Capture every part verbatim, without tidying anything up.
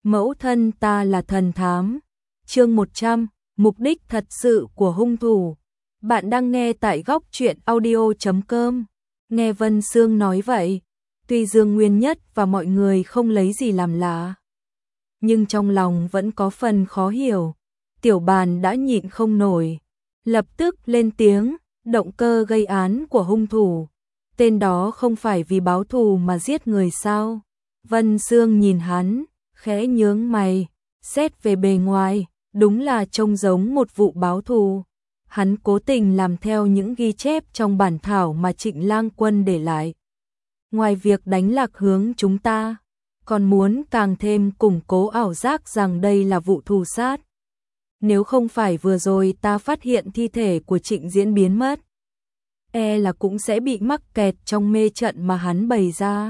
Mẫu thân ta là thần thám. Chương một trăm, mục đích thật sự của hung thủ. Bạn đang nghe tại góc truyện audio chấm com. Nghe Vân Sương nói vậy, tuy Dương Nguyên Nhất và mọi người không lấy gì làm lạ, nhưng trong lòng vẫn có phần khó hiểu. Tiểu Bàn đã nhịn không nổi, lập tức lên tiếng, động cơ gây án của hung thủ, tên đó không phải vì báo thù mà giết người sao? Vân Sương nhìn hắn, khẽ nhướng mày, xét về bề ngoài, đúng là trông giống một vụ báo thù. Hắn cố tình làm theo những ghi chép trong bản thảo mà Trịnh Lang Quân để lại. Ngoài việc đánh lạc hướng chúng ta, còn muốn càng thêm củng cố ảo giác rằng đây là vụ thù sát. Nếu không phải vừa rồi ta phát hiện thi thể của Trịnh Diễn biến mất, e là cũng sẽ bị mắc kẹt trong mê trận mà hắn bày ra,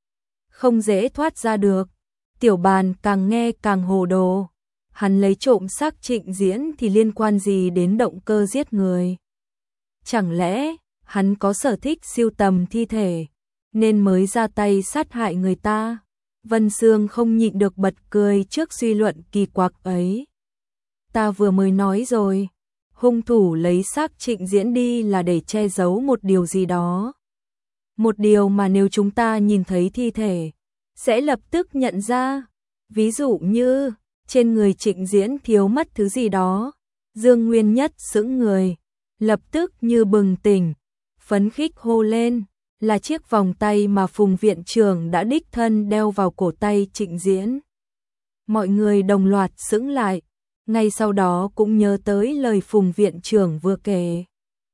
không dễ thoát ra được. Tiểu Bàn càng nghe càng hồ đồ. Hắn lấy trộm xác Trịnh Diễn thì liên quan gì đến động cơ giết người? Chẳng lẽ hắn có sở thích sưu tầm thi thể nên mới ra tay sát hại người ta? Vân Sương không nhịn được bật cười trước suy luận kỳ quặc ấy. Ta vừa mới nói rồi, hung thủ lấy xác Trịnh Diễn đi là để che giấu một điều gì đó. Một điều mà nếu chúng ta nhìn thấy thi thể, sẽ lập tức nhận ra. Ví dụ như, trên người Trịnh Diễn thiếu mất thứ gì đó. Dương Nguyên Nhất sững người, lập tức như bừng tỉnh, phấn khích hô lên, là chiếc vòng tay mà Phùng viện trưởng đã đích thân đeo vào cổ tay Trịnh Diễn. Mọi người đồng loạt sững lại, ngay sau đó cũng nhớ tới lời Phùng viện trưởng vừa kể.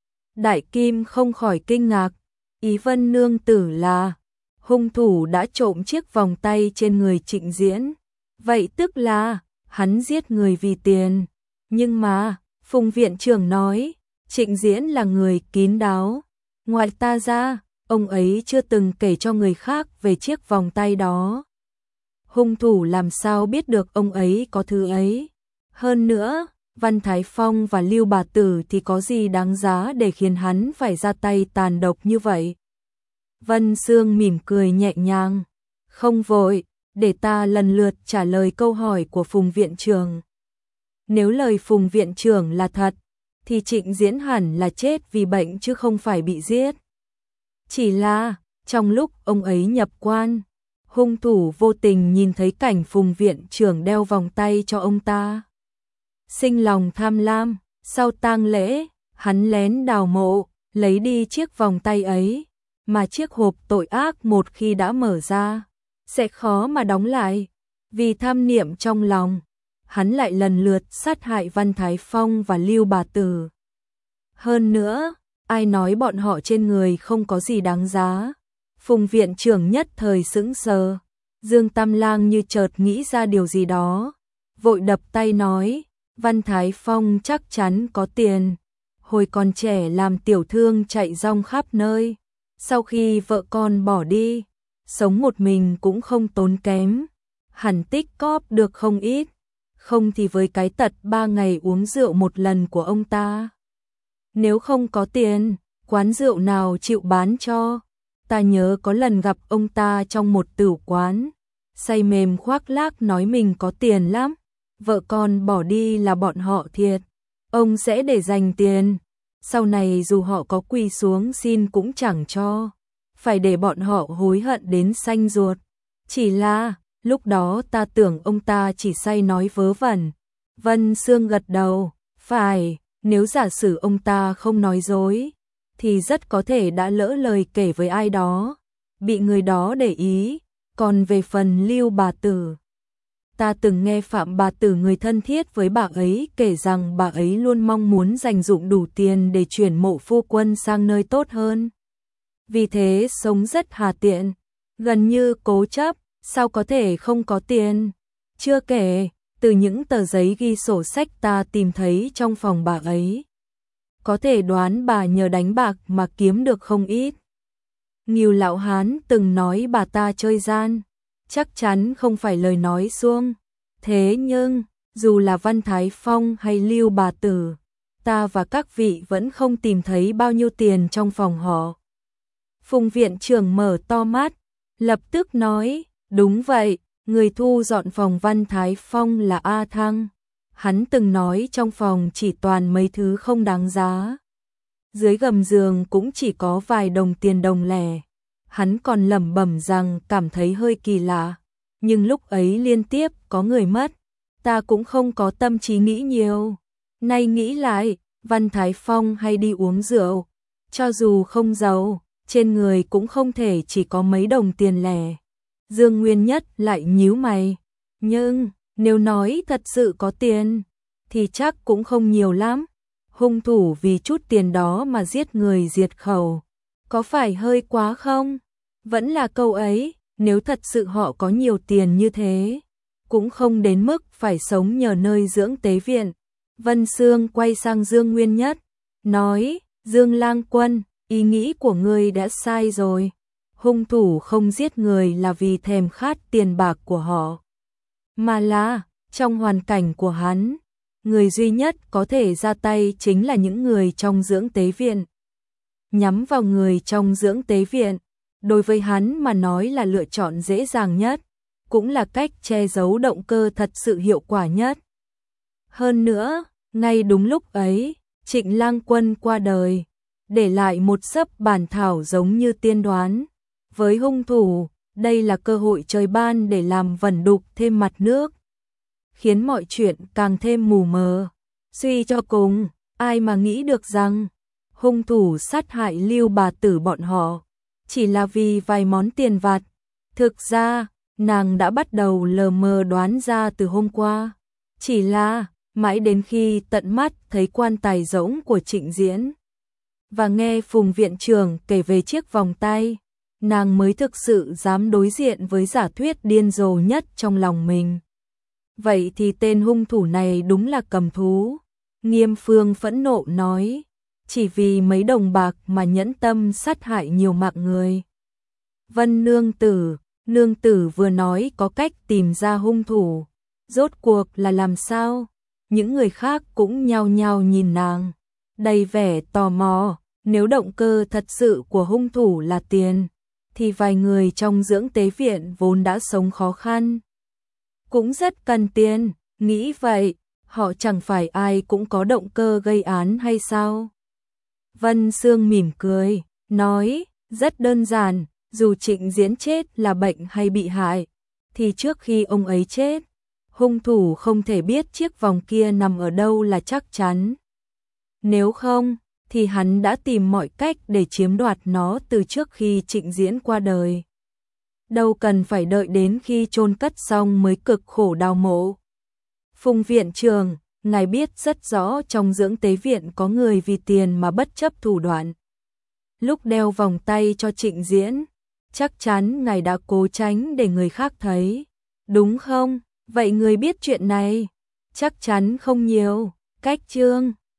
Đại Kim không khỏi kinh ngạc, ý Vân nương tử là hung thủ đã trộm chiếc vòng tay trên người Trịnh Diễn. Vậy tức là hắn giết người vì tiền. Nhưng mà, Phùng viện trưởng nói, Trịnh Diễn là người kín đáo. Ngoài ta ra, ông ấy chưa từng kể cho người khác về chiếc vòng tay đó. Hung thủ làm sao biết được ông ấy có thứ ấy? Hơn nữa, Văn Thái Phong và Lưu Bà Tử thì có gì đáng giá để khiến hắn phải ra tay tàn độc như vậy? Vân Sương mỉm cười nhẹ nhàng, không vội, để ta lần lượt trả lời câu hỏi của Phùng viện trưởng. Nếu lời Phùng viện trưởng là thật, thì Trịnh Diễn hẳn là chết vì bệnh chứ không phải bị giết. Chỉ là, trong lúc ông ấy nhập quan, hung thủ vô tình nhìn thấy cảnh Phùng viện trưởng đeo vòng tay cho ông ta. Sinh lòng tham lam, sau tang lễ, hắn lén đào mộ, lấy đi chiếc vòng tay ấy, mà chiếc hộp tội ác một khi đã mở ra, sẽ khó mà đóng lại. Vì tham niệm trong lòng, hắn lại lần lượt sát hại Văn Thái Phong và Lưu Bà Tử. Hơn nữa, ai nói bọn họ trên người không có gì đáng giá? Phùng viện trưởng nhất thời sững sờ. Dương Tam Lang như chợt nghĩ ra điều gì đó, vội đập tay nói, Văn Thái Phong chắc chắn có tiền. Hồi còn trẻ làm tiểu thương chạy rong khắp nơi, sau khi vợ con bỏ đi, sống một mình cũng không tốn kém, hẳn tích cóp được không ít, không thì với cái tật ba ngày uống rượu một lần của ông ta. Nếu không có tiền, quán rượu nào chịu bán cho? Ta nhớ có lần gặp ông ta trong một tửu quán, say mềm khoác lác nói mình có tiền lắm, vợ con bỏ đi là bọn họ thiệt, ông sẽ để dành tiền, sau này dù họ có quỳ xuống xin cũng chẳng cho, phải để bọn họ hối hận đến xanh ruột. Chỉ là, lúc đó ta tưởng ông ta chỉ say nói vớ vẩn. Vân Sương gật đầu, phải, nếu giả sử ông ta không nói dối, thì rất có thể đã lỡ lời kể với ai đó, bị người đó để ý. Còn về phần Lưu Bà Tử, ta từng nghe Phạm Bà Tử người thân thiết với bà ấy kể rằng bà ấy luôn mong muốn dành dụm đủ tiền để chuyển mộ phu quân sang nơi tốt hơn. Vì thế sống rất hà tiện, gần như cố chấp, sao có thể không có tiền. Chưa kể, từ những tờ giấy ghi sổ sách ta tìm thấy trong phòng bà ấy, có thể đoán bà nhờ đánh bạc mà kiếm được không ít. Ngưu Lão Hán từng nói bà ta chơi gian, chắc chắn không phải lời nói suông. Thế nhưng, dù là Văn Thái Phong hay Lưu Bà Tử, ta và các vị vẫn không tìm thấy bao nhiêu tiền trong phòng họ. Phùng viện trưởng mở to mắt, lập tức nói, đúng vậy, Người thu dọn phòng Văn Thái Phong là A Thăng. Hắn từng nói trong phòng chỉ toàn mấy thứ không đáng giá. Dưới gầm giường cũng chỉ có vài đồng tiền đồng lẻ. Hắn còn lẩm bẩm rằng cảm thấy hơi kỳ lạ. Nhưng lúc ấy liên tiếp có người mất. Ta cũng không có tâm trí nghĩ nhiều. Nay nghĩ lại, Văn Thái Phong hay đi uống rượu. Cho dù không giàu, trên người cũng không thể chỉ có mấy đồng tiền lẻ. Dương Nguyên Nhất lại nhíu mày. Nhưng, nếu nói thật sự có tiền, thì chắc cũng không nhiều lắm. Hung thủ vì chút tiền đó mà giết người diệt khẩu. Có phải hơi quá không? Vẫn là câu ấy, nếu thật sự họ có nhiều tiền như thế, cũng không đến mức phải sống nhờ nơi dưỡng tế viện. Vân Sương quay sang Dương Nguyên Nhất, nói, Dương Lang Quân, ý nghĩ của ngươi đã sai rồi. Hung thủ không giết người là vì thèm khát tiền bạc của họ, mà là, trong hoàn cảnh của hắn, người duy nhất có thể ra tay chính là những người trong dưỡng tế viện. Nhắm vào người trong dưỡng tế viện, đối với hắn mà nói là lựa chọn dễ dàng nhất, cũng là cách che giấu động cơ thật sự hiệu quả nhất. Hơn nữa, ngay đúng lúc ấy, Trịnh Lang Quân qua đời, để lại một xấp bản thảo giống như tiên đoán. Với hung thủ, đây là cơ hội trời ban để làm vẩn đục thêm mặt nước, khiến mọi chuyện càng thêm mù mờ. Suy cho cùng, ai mà nghĩ được rằng hung thủ sát hại Lưu bà tử bọn họ chỉ là vì vài món tiền vặt. Thực ra, nàng đã bắt đầu lờ mờ đoán ra từ hôm qua. Chỉ là, mãi đến khi tận mắt thấy quan tài rỗng của Trịnh Diễn và nghe Phùng viện trưởng kể về chiếc vòng tay, nàng mới thực sự dám đối diện với giả thuyết điên rồ nhất trong lòng mình. Vậy thì tên hung thủ này đúng là cầm thú. Nghiêm Phương phẫn nộ nói, chỉ vì mấy đồng bạc mà nhẫn tâm sát hại nhiều mạng người. Vân nương tử, nương tử vừa nói có cách tìm ra hung thủ, rốt cuộc là làm sao? Những người khác cũng nhao nhao nhìn nàng, đầy vẻ tò mò. Nếu động cơ thật sự của hung thủ là tiền, thì vài người trong dưỡng tế viện vốn đã sống khó khăn, cũng rất cần tiền. Nghĩ vậy, họ chẳng phải ai cũng có động cơ gây án hay sao? Vân Sương mỉm cười, nói, rất đơn giản, dù Trịnh Diễn chết là bệnh hay bị hại, thì trước khi ông ấy chết, hung thủ không thể biết chiếc vòng kia nằm ở đâu là chắc chắn. Nếu không, thì hắn đã tìm mọi cách để chiếm đoạt nó từ trước khi Trịnh Diễn qua đời. Đâu cần phải đợi đến khi chôn cất xong mới cực khổ đào mộ. Phùng viện trưởng, ngài biết rất rõ trong dưỡng tế viện có người vì tiền mà bất chấp thủ đoạn. Lúc đeo vòng tay cho Trịnh Diễn, chắc chắn ngài đã cố tránh để người khác thấy, đúng không? Vậy người biết chuyện này chắc chắn không nhiều. Cách Trương